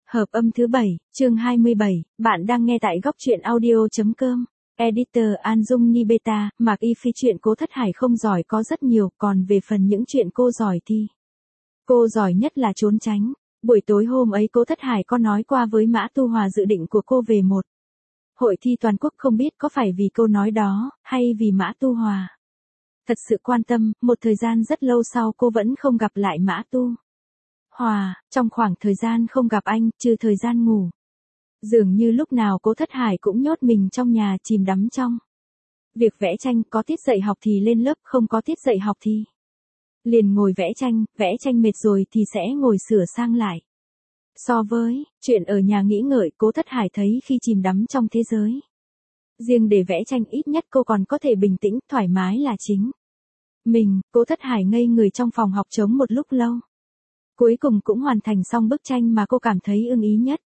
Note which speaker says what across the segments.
Speaker 1: Hợp âm thứ 7, chương 27, bạn đang nghe tại góc truyện audio.com. Editor An Dung Nibeta, Mạc Y Phi chuyện Cố Thất Hải không giỏi có rất nhiều, còn về phần những chuyện cô giỏi thì cô giỏi nhất là trốn tránh. Buổi tối hôm ấy Cố Thất Hải có nói qua với Mã Tu Hòa dự định của cô về một hội thi toàn quốc, không biết có phải vì câu nói đó, hay vì Mã Tu Hòa thật sự quan tâm. Một thời gian rất lâu sau cô vẫn không gặp lại Mã Tu Hòa, trong khoảng thời gian không gặp anh, trừ thời gian ngủ, dường như lúc nào Cố Thất Hải cũng nhốt mình trong nhà, chìm đắm trong việc vẽ tranh. Có tiết dạy học thì lên lớp, không có tiết dạy học thì liền ngồi vẽ tranh mệt rồi thì sẽ ngồi sửa sang lại. So với chuyện ở nhà nghĩ ngợi, Cố Thất Hải thấy khi chìm đắm trong thế giới riêng để vẽ tranh, ít nhất cô còn có thể bình tĩnh, thoải mái là chính mình. Cố Thất Hải ngây người trong phòng học trống một lúc lâu, cuối cùng cũng hoàn thành xong bức tranh mà cô cảm thấy ưng ý nhất.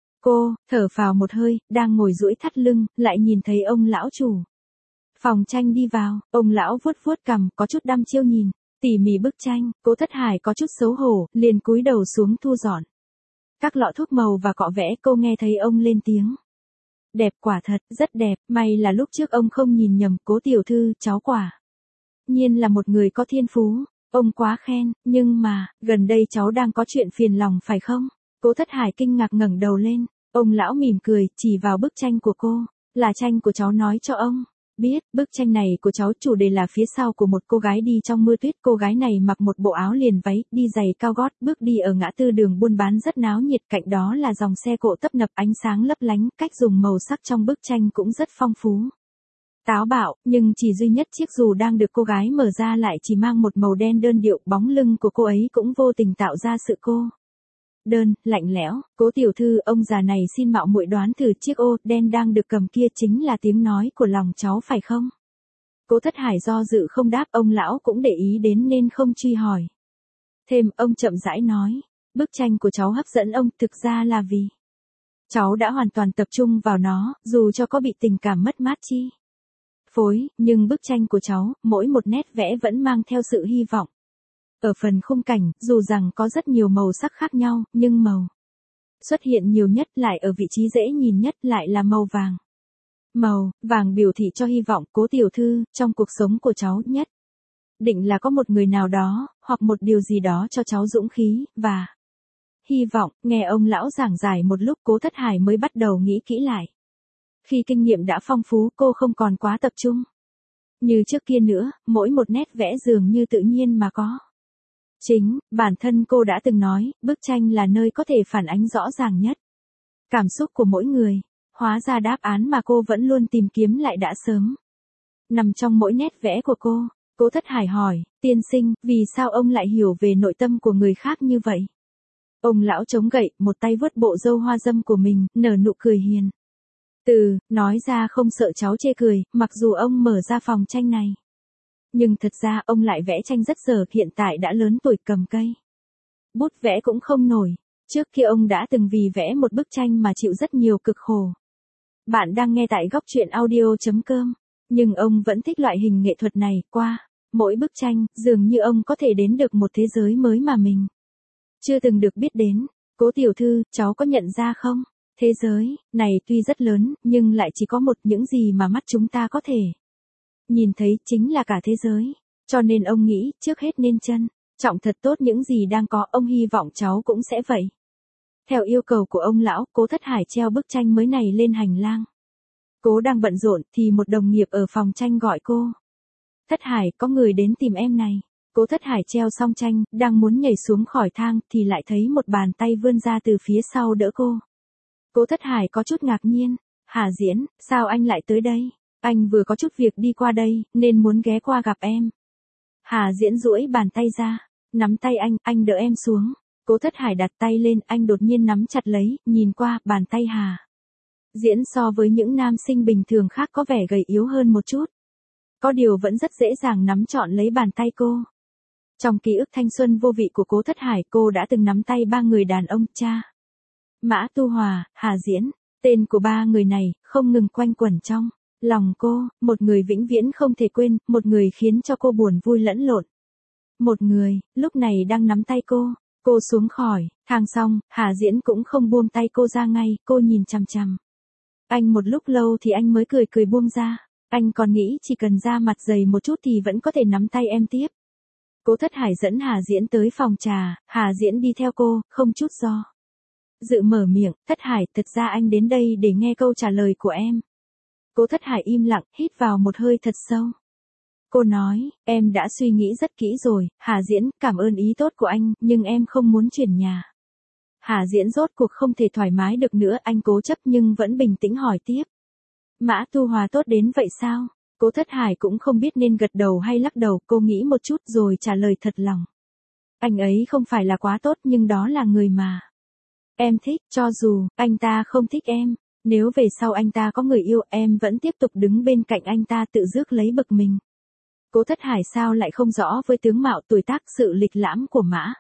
Speaker 1: Cô thở phào một hơi, đang ngồi duỗi thắt lưng, lại nhìn thấy ông lão chủ phòng tranh đi vào. Ông lão vuốt vuốt cằm, có chút đăm chiêu nhìn tỉ mỉ bức tranh. Cố Thất Hải có chút xấu hổ, liền cúi đầu xuống thu dọn các lọ thuốc màu và cọ vẽ. Cô nghe thấy ông lên tiếng: đẹp, quả thật, rất đẹp. May là lúc trước ông không nhìn nhầm, Cố tiểu thư, cháu quả nhiên là một người có thiên phú. Ông quá khen, nhưng mà, gần đây cháu đang có chuyện phiền lòng phải không? Cố Thất Hải kinh ngạc ngẩng đầu lên. Ông lão mỉm cười, chỉ vào bức tranh của cô: là tranh của cháu nói cho ông biết. Bức tranh này của cháu chủ đề là phía sau của một cô gái đi trong mưa tuyết. Cô gái này mặc một bộ áo liền váy, đi giày cao gót, bước đi ở ngã tư đường buôn bán rất náo nhiệt. Cạnh đó là dòng xe cộ tấp nập, ánh sáng lấp lánh. Cách dùng màu sắc trong bức tranh cũng rất phong phú, táo bạo, nhưng chỉ duy nhất chiếc dù đang được cô gái mở ra lại chỉ mang một màu đen đơn điệu. Bóng lưng của cô ấy cũng vô tình tạo ra sự cô đơn, lạnh lẽo. Cố tiểu thư, ông già này xin mạo muội đoán thử, chiếc ô đen đang được cầm kia chính là tiếng nói của lòng cháu phải không? Cố Thất Hải do dự không đáp. Ông lão cũng để ý đến nên không truy hỏi thêm. Ông chậm rãi nói: bức tranh của cháu hấp dẫn ông, thực ra là vì cháu đã hoàn toàn tập trung vào nó, dù cho có bị tình cảm mất mát chi phối, nhưng bức tranh của cháu, mỗi một nét vẽ vẫn mang theo sự hy vọng. Ở phần khung cảnh, dù rằng có rất nhiều màu sắc khác nhau, nhưng màu xuất hiện nhiều nhất, lại ở vị trí dễ nhìn nhất, lại là màu vàng. Màu vàng biểu thị cho hy vọng. Cố tiểu thư, trong cuộc sống của cháu nhất định là có một người nào đó, hoặc một điều gì đó cho cháu dũng khí và hy vọng. Nghe ông lão giảng giải một lúc, Cố Thất Hải mới bắt đầu nghĩ kỹ lại. Khi kinh nghiệm đã phong phú, cô không còn quá tập trung như trước kia nữa, mỗi một nét vẽ dường như tự nhiên mà có. Chính bản thân cô đã từng nói, bức tranh là nơi có thể phản ánh rõ ràng nhất cảm xúc của mỗi người. Hóa ra đáp án mà cô vẫn luôn tìm kiếm lại đã sớm nằm trong mỗi nét vẽ của cô. Cố Thất Hải hỏi: tiên sinh, vì sao ông lại hiểu về nội tâm của người khác như vậy? Ông lão chống gậy, một tay vuốt bộ râu hoa râm của mình, nở nụ cười hiền từ, nói ra không sợ cháu chê cười. Mặc dù ông mở ra phòng tranh này, nhưng thật ra ông lại vẽ tranh rất dở. Hiện tại đã lớn tuổi, cầm cây bút vẽ cũng không nổi. Trước kia ông đã từng vì vẽ một bức tranh mà chịu rất nhiều cực khổ. Bạn đang nghe tại góc truyện audio.com. Nhưng ông vẫn thích loại hình nghệ thuật này. Qua mỗi bức tranh, dường như ông có thể đến được một thế giới mới mà mình chưa từng được biết đến. Cố tiểu thư, cháu có nhận ra không? Thế giới này tuy rất lớn, nhưng lại chỉ có một. Những gì mà mắt chúng ta có thể nhìn thấy chính là cả thế giới. Cho nên ông nghĩ, trước hết nên trân trọng thật tốt những gì đang có. Ông hy vọng cháu cũng sẽ vậy. Theo yêu cầu của ông lão, Cố Thất Hải treo bức tranh mới này lên hành lang. Cố đang bận rộn thì một đồng nghiệp ở phòng tranh gọi cô: Thất Hải, có người đến tìm em này. Cố Thất Hải treo xong tranh, đang muốn nhảy xuống khỏi thang thì lại thấy một bàn tay vươn ra từ phía sau đỡ cô. Cố Thất Hải có chút ngạc nhiên: Hà Diễn, sao anh lại tới đây? Anh vừa có chút việc đi qua đây, nên muốn ghé qua gặp em. Hà Diễn duỗi bàn tay ra, nắm tay anh đỡ em xuống. Cố Thất Hải đặt tay lên, anh đột nhiên nắm chặt lấy, nhìn qua, bàn tay Hà Diễn so với những nam sinh bình thường khác có vẻ gầy yếu hơn một chút. Có điều vẫn rất dễ dàng nắm trọn lấy bàn tay cô. Trong ký ức thanh xuân vô vị của Cố Thất Hải, cô đã từng nắm tay ba người đàn ông: cha, Mã Tu Hòa, Hà Diễn. Tên của ba người này không ngừng quanh quẩn trong lòng cô. Một người vĩnh viễn không thể quên, một người khiến cho cô buồn vui lẫn lộn. Một người, lúc này đang nắm tay cô. Cô xuống khỏi thang xong, Hà Diễn cũng không buông tay cô ra ngay, cô nhìn chằm chằm anh một lúc lâu thì anh mới cười cười buông ra. Anh còn nghĩ chỉ cần ra mặt dày một chút thì vẫn có thể nắm tay em tiếp. Cố Thất Hải dẫn Hà Diễn tới phòng trà, Hà Diễn đi theo cô, không chút do dự mở miệng, Thất Hải, thật ra anh đến đây để nghe câu trả lời của em. Cố Thất Hải im lặng, hít vào một hơi thật sâu. Cô nói, em đã suy nghĩ rất kỹ rồi, Hà Diễn, cảm ơn ý tốt của anh, nhưng em không muốn chuyển nhà. Hà Diễn rốt cuộc không thể thoải mái được nữa, anh cố chấp nhưng vẫn bình tĩnh hỏi tiếp. Mã Tu Hòa tốt đến vậy sao? Cố Thất Hải cũng không biết nên gật đầu hay lắc đầu, cô nghĩ một chút rồi trả lời thật lòng. Anh ấy không phải là quá tốt nhưng đó là người mà em thích, cho dù anh ta không thích em. Nếu về sau anh ta có người yêu, em vẫn tiếp tục đứng bên cạnh anh ta tự rước lấy bực mình. Cố Thất Hải sao lại không rõ với tướng mạo tuổi tác sự lịch lãm của Mã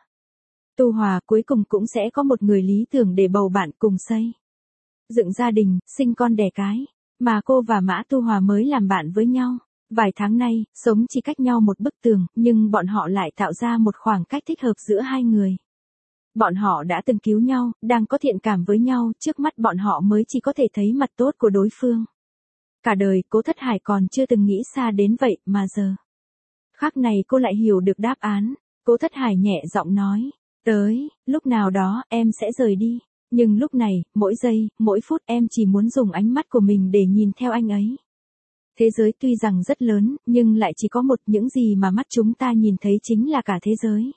Speaker 1: Tu Hòa, cuối cùng cũng sẽ có một người lý tưởng để bầu bạn cùng xây dựng gia đình, sinh con đẻ cái. Mà cô và Mã Tu Hòa mới làm bạn với nhau. Vài tháng nay, sống chỉ cách nhau một bức tường, nhưng bọn họ lại tạo ra một khoảng cách thích hợp giữa hai người. Bọn họ đã từng cứu nhau, đang có thiện cảm với nhau, trước mắt bọn họ mới chỉ có thể thấy mặt tốt của đối phương. Cả đời, Cố Thất Hải còn chưa từng nghĩ xa đến vậy, mà giờ khắc này cô lại hiểu được đáp án. Cố Thất Hải nhẹ giọng nói, tới, lúc nào đó, em sẽ rời đi. Nhưng lúc này, mỗi giây, mỗi phút em chỉ muốn dùng ánh mắt của mình để nhìn theo anh ấy. Thế giới tuy rằng rất lớn, nhưng lại chỉ có một, những gì mà mắt chúng ta nhìn thấy chính là cả thế giới.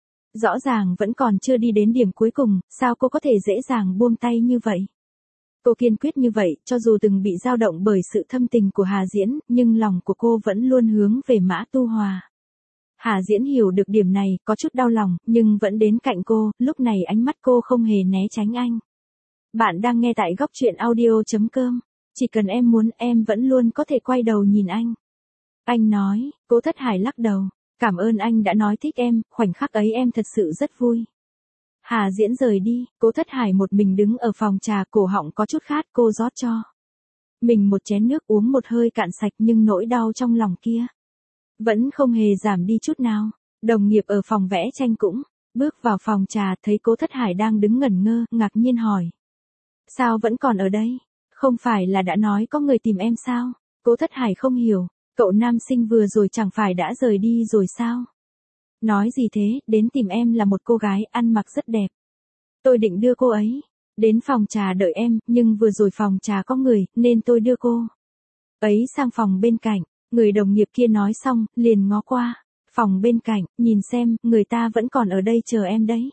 Speaker 1: Rõ ràng vẫn còn chưa đi đến điểm cuối cùng, sao cô có thể dễ dàng buông tay như vậy? Cô kiên quyết như vậy, cho dù từng bị dao động bởi sự thâm tình của Hà Diễn, nhưng lòng của cô vẫn luôn hướng về Mã Tu Hòa. Hà Diễn hiểu được điểm này, có chút đau lòng, nhưng vẫn đến cạnh cô, lúc này ánh mắt cô không hề né tránh anh. Bạn đang nghe tại góc truyện audio.com. Chỉ cần em muốn, em vẫn luôn có thể quay đầu nhìn anh. Anh nói. Cố Thất Hải lắc đầu. Cảm ơn anh đã nói thích em, khoảnh khắc ấy em thật sự rất vui. Hà Diễn rời đi, Cố Thất Hải một mình đứng ở phòng trà, cổ họng có chút khát, cô rót cho mình một chén nước uống một hơi cạn sạch, nhưng nỗi đau trong lòng kia vẫn không hề giảm đi chút nào. Đồng nghiệp ở phòng vẽ tranh cũng bước vào phòng trà, thấy Cố Thất Hải đang đứng ngẩn ngơ, ngạc nhiên hỏi. Sao vẫn còn ở đây? Không phải là đã nói có người tìm em sao? Cố Thất Hải không hiểu, cậu nam sinh vừa rồi chẳng phải đã rời đi rồi sao? Nói gì thế, đến tìm em là một cô gái ăn mặc rất đẹp. Tôi định đưa cô ấy đến phòng trà đợi em, nhưng vừa rồi phòng trà có người, nên tôi đưa cô ấy sang phòng bên cạnh. Người đồng nghiệp kia nói xong, liền ngó qua phòng bên cạnh, nhìn xem, người ta vẫn còn ở đây chờ em đấy.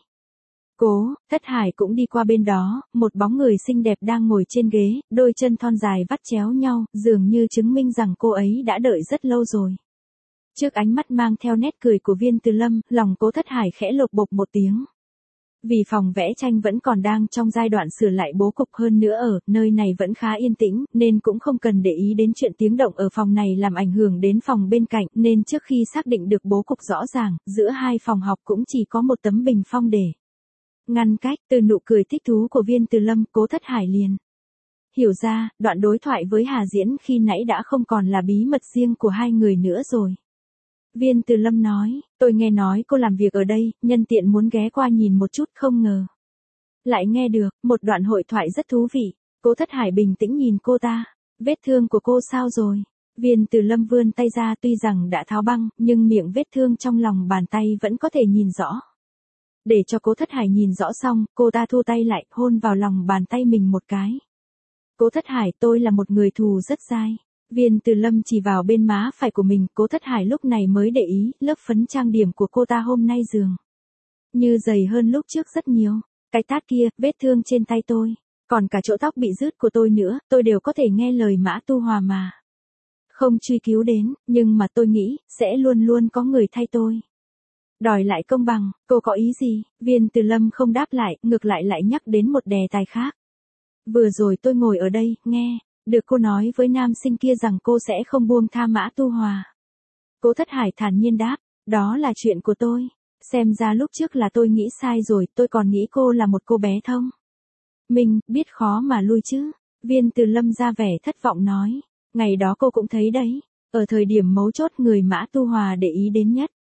Speaker 1: Cố Thất Hải cũng đi qua bên đó, một bóng người xinh đẹp đang ngồi trên ghế, đôi chân thon dài vắt chéo nhau, dường như chứng minh rằng cô ấy đã đợi rất lâu rồi. Trước ánh mắt mang theo nét cười của Viên Từ Lâm, lòng Cố Thất Hải khẽ lột bột một tiếng. Vì phòng vẽ tranh vẫn còn đang trong giai đoạn sửa lại bố cục, hơn nữa ở nơi này vẫn khá yên tĩnh, nên cũng không cần để ý đến chuyện tiếng động ở phòng này làm ảnh hưởng đến phòng bên cạnh, nên trước khi xác định được bố cục rõ ràng, giữa hai phòng học cũng chỉ có một tấm bình phong để ngăn cách. Từ nụ cười thích thú của Viên Từ Lâm, Cố Thất Hải liền hiểu ra, đoạn đối thoại với Hà Diễn khi nãy đã không còn là bí mật riêng của hai người nữa rồi. Viên Từ Lâm nói, tôi nghe nói cô làm việc ở đây, nhân tiện muốn ghé qua nhìn một chút, không ngờ lại nghe được một đoạn hội thoại rất thú vị. Cố Thất Hải bình tĩnh nhìn cô ta. Vết thương của cô sao rồi? Viên Từ Lâm vươn tay ra, tuy rằng đã tháo băng, nhưng miệng vết thương trong lòng bàn tay vẫn có thể nhìn rõ. Để cho Cố Thất Hải nhìn rõ xong, cô ta thu tay lại, hôn vào lòng bàn tay mình một cái. Cố Thất Hải, tôi là một người thù rất dai. Viên Từ Lâm chỉ vào bên má phải của mình, Cố Thất Hải lúc này mới để ý, lớp phấn trang điểm của cô ta hôm nay dường như dày hơn lúc trước rất nhiều. Cái tát kia, vết thương trên tay tôi, còn cả chỗ tóc bị rứt của tôi nữa, tôi đều có thể nghe lời Mã Tu Hòa mà không truy cứu đến, nhưng mà tôi nghĩ, sẽ luôn luôn có người thay tôi đòi lại công bằng. Cô có ý gì? Viên Từ Lâm không đáp lại, ngược lại lại nhắc đến một đề tài khác. Vừa rồi tôi ngồi ở đây, nghe được cô nói với nam sinh kia rằng cô sẽ không buông tha Mã Tu Hòa. Cố Thất Hải thản nhiên đáp, đó là chuyện của tôi. Xem ra lúc trước là tôi nghĩ sai rồi, tôi còn nghĩ cô là một cô bé thông minh, biết khó mà lui chứ. Viên Từ Lâm ra vẻ thất vọng nói, ngày đó cô cũng thấy đấy, ở thời điểm mấu chốt người Mã Tu Hòa để ý đến nhất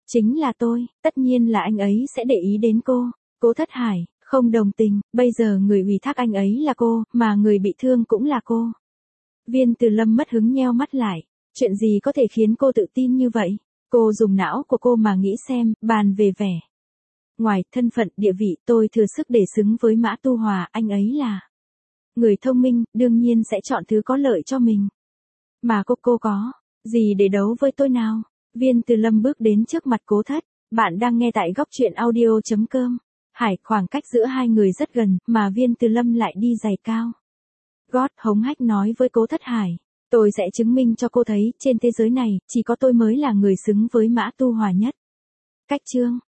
Speaker 1: Chính là tôi, tất nhiên là anh ấy sẽ để ý đến cô. Cố Thất Hải, không đồng tình, bây giờ người ủy thác anh ấy là cô, mà người bị thương cũng là cô. Viên Từ Lâm mất hứng nheo mắt lại. Chuyện gì có thể khiến cô tự tin như vậy? Cô dùng não của cô mà nghĩ xem, bàn về vẻ. Ngoài thân phận, địa vị, tôi thừa sức để xứng với Mã Tu Hòa, anh ấy là người thông minh, đương nhiên sẽ chọn thứ có lợi cho mình. Mà cô có gì để đấu với tôi nào? Viên Từ Lâm bước đến trước mặt Cố Thất. Bạn đang nghe tại góc truyện audio.com. Khoảng cách giữa hai người rất gần, mà Viên Từ Lâm lại đi giày cao gót hống hách nói với Cố Thất Hải. Tôi sẽ chứng minh cho cô thấy, trên thế giới này, chỉ có tôi mới là người xứng với Mã Tu Hòa nhất. Cách chương